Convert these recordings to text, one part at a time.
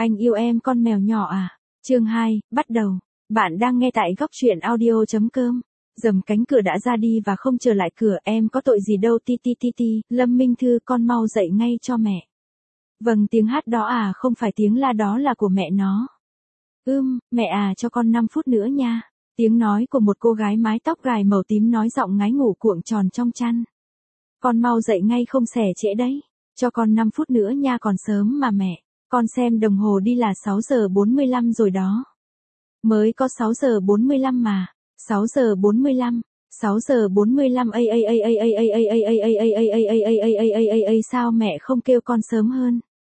Anh yêu em con mèo nhỏ à? Chương 2, bắt đầu. Bạn đang nghe tại góc truyện audio.com. Dầm cánh cửa đã ra đi và không trở lại cửa, em có tội gì đâu ti ti ti ti, Lâm Minh Thư con mau dậy ngay cho mẹ. Vâng, tiếng hát đó à, không phải tiếng la đó là của mẹ nó. Mẹ à, cho con 5 phút nữa nha. Tiếng nói của một cô gái mái tóc gài màu tím nói giọng ngái ngủ cuộn tròn trong chăn. Con mau dậy ngay không xẻ trễ đấy. Cho con 5 phút nữa nha, còn sớm mà mẹ. Con xem đồng hồ đi là 6 giờ 45 rồi đó. Mới có 6 giờ 45 mà. 6 giờ 45. 6 giờ 45 sao mẹ không kêu con sớm hơn?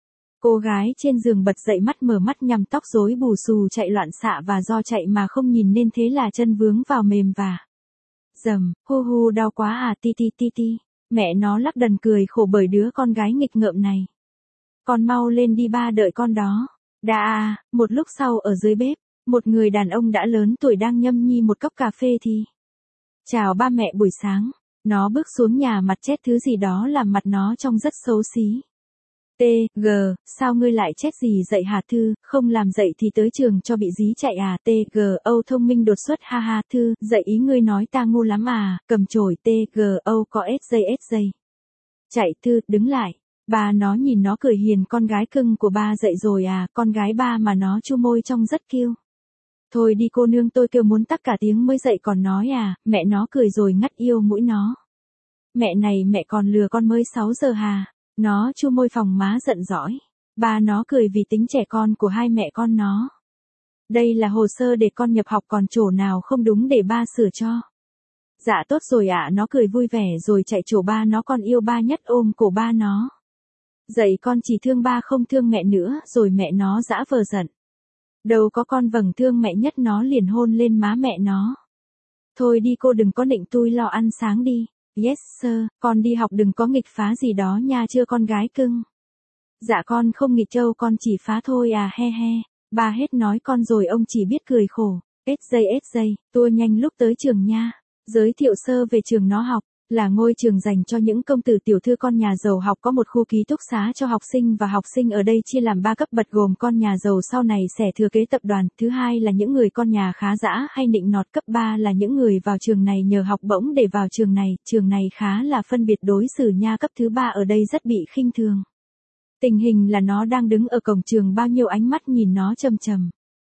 Cô gái trên giường bật dậy, mắt mở mắt nhằm, tóc rối bù xù chạy loạn xạ và do chạy mà không nhìn nên thế là chân vướng vào mềm và dầm, hu đau quá à ti ti ti ti. Mẹ nó lắc đần cười khổ bởi đứa con gái nghịch ngợm này. Con mau lên đi, ba đợi con đó. Một lúc sau ở dưới bếp, một người đàn ông đã lớn tuổi đang nhâm nhi một cốc cà phê thì chào ba mẹ buổi sáng. Nó bước xuống nhà, mặt chét thứ gì đó làm mặt nó trông rất xấu xí. T.G. Sao ngươi lại chét gì dậy hả Thư, không làm dậy thì tới trường cho bị dí chạy à T.G. Âu thông minh đột xuất ha ha Thư, dậy ý ngươi nói ta ngu lắm à, cầm chổi T.G. Âu có SJ. Chạy Thư, đứng lại. Ba nó nhìn nó cười hiền, con gái cưng của ba dậy rồi à, con gái ba mà nó chu môi trông rất cute. Thôi đi cô nương, tôi kêu muốn tắc cả tiếng mới dậy còn nói à, mẹ nó cười rồi ngắt yêu mũi nó. Mẹ này mẹ còn lừa con, mới 6 giờ hà. Nó chu môi phòng má giận dõi. Ba nó cười vì tính trẻ con của hai mẹ con nó. Đây là hồ sơ để con nhập học, còn chỗ nào không đúng để ba sửa cho. Dạ tốt rồi ạ, nó cười vui vẻ rồi chạy chỗ ba nó, con yêu ba nhất, ôm cổ ba nó. Dậy con chỉ thương ba không thương mẹ nữa, rồi mẹ nó dã vờ giận. Đâu có con vầng thương mẹ nhất, nó liền hôn lên má mẹ nó. Thôi đi cô, đừng có nịnh tui, lo ăn sáng đi. Yes sir, con đi học đừng có nghịch phá gì đó nha, chưa con gái cưng. Dạ con không nghịch đâu, con chỉ phá thôi à, he he. Ba hết nói con rồi, ông chỉ biết cười khổ. SJ, tua nhanh lúc tới trường nha. Giới thiệu sơ về trường nó học, là ngôi trường dành cho những công tử tiểu thư con nhà giàu học, có một khu ký túc xá cho học sinh, và học sinh ở đây chia làm 3 cấp bậc gồm con nhà giàu sau này sẽ thừa kế tập đoàn, thứ hai là những người con nhà khá dã hay nịnh nọt, cấp 3 là những người vào trường này nhờ học bổng để vào trường này khá là phân biệt đối xử nha, cấp thứ 3 ở đây rất bị khinh thường. Tình hình là nó đang đứng ở cổng trường, bao nhiêu ánh mắt nhìn nó trầm trầm.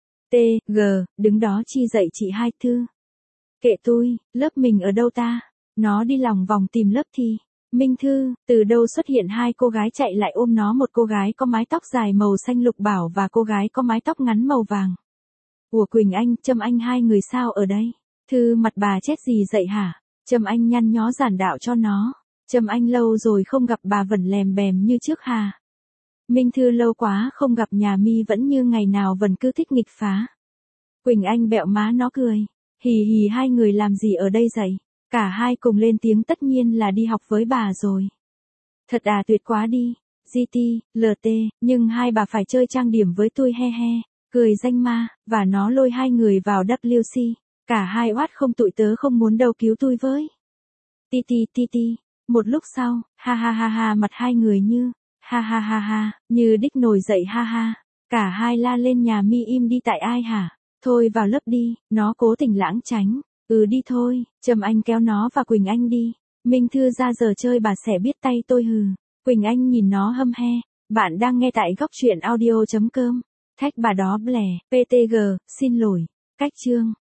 T.G. đứng đó chi dậy chị hai Thư. Kệ tôi, lớp mình ở đâu ta? Nó đi lòng vòng tìm lớp thì Minh Thư, từ đâu xuất hiện hai cô gái chạy lại ôm nó, một cô gái có mái tóc dài màu xanh lục bảo và cô gái có mái tóc ngắn màu vàng. Ủa Quỳnh Anh, Trâm Anh, hai người sao ở đây? Thư, mặt bà chết gì dậy hả? Trâm Anh nhăn nhó giản đạo cho nó. Trâm Anh, lâu rồi không gặp bà vẫn lèm bèm như trước hà? Minh Thư, lâu quá không gặp, nhà mi vẫn như ngày nào, vẫn cứ thích nghịch phá. Quỳnh Anh bẹo má nó cười. Hì hì, hai người làm gì ở đây dậy? Cả hai cùng lên tiếng, tất nhiên là đi học với bà rồi. Thật à, tuyệt quá đi. GT, LT, nhưng hai bà phải chơi trang điểm với tôi, he he. Cười danh ma, và nó lôi hai người vào WC. Cả hai oát không, tụi tớ không muốn đâu, cứu tôi với. Ti ti ti ti. Một lúc sau, ha ha ha ha, mặt hai người như ha ha ha ha, như đích nổi dậy ha ha. Cả hai la lên, nhà mi im đi, tại ai hả? Thôi vào lớp đi, nó cố tình lãng tránh. Đi thôi, Trâm Anh kéo nó và Quỳnh Anh đi. Minh Thư, ra giờ chơi bà sẽ biết tay tôi hừ. Quỳnh Anh nhìn nó hâm he. Bạn đang nghe tại góc truyện audio.com. Thách bà đó blè, PTG, xin lỗi. Cách chương.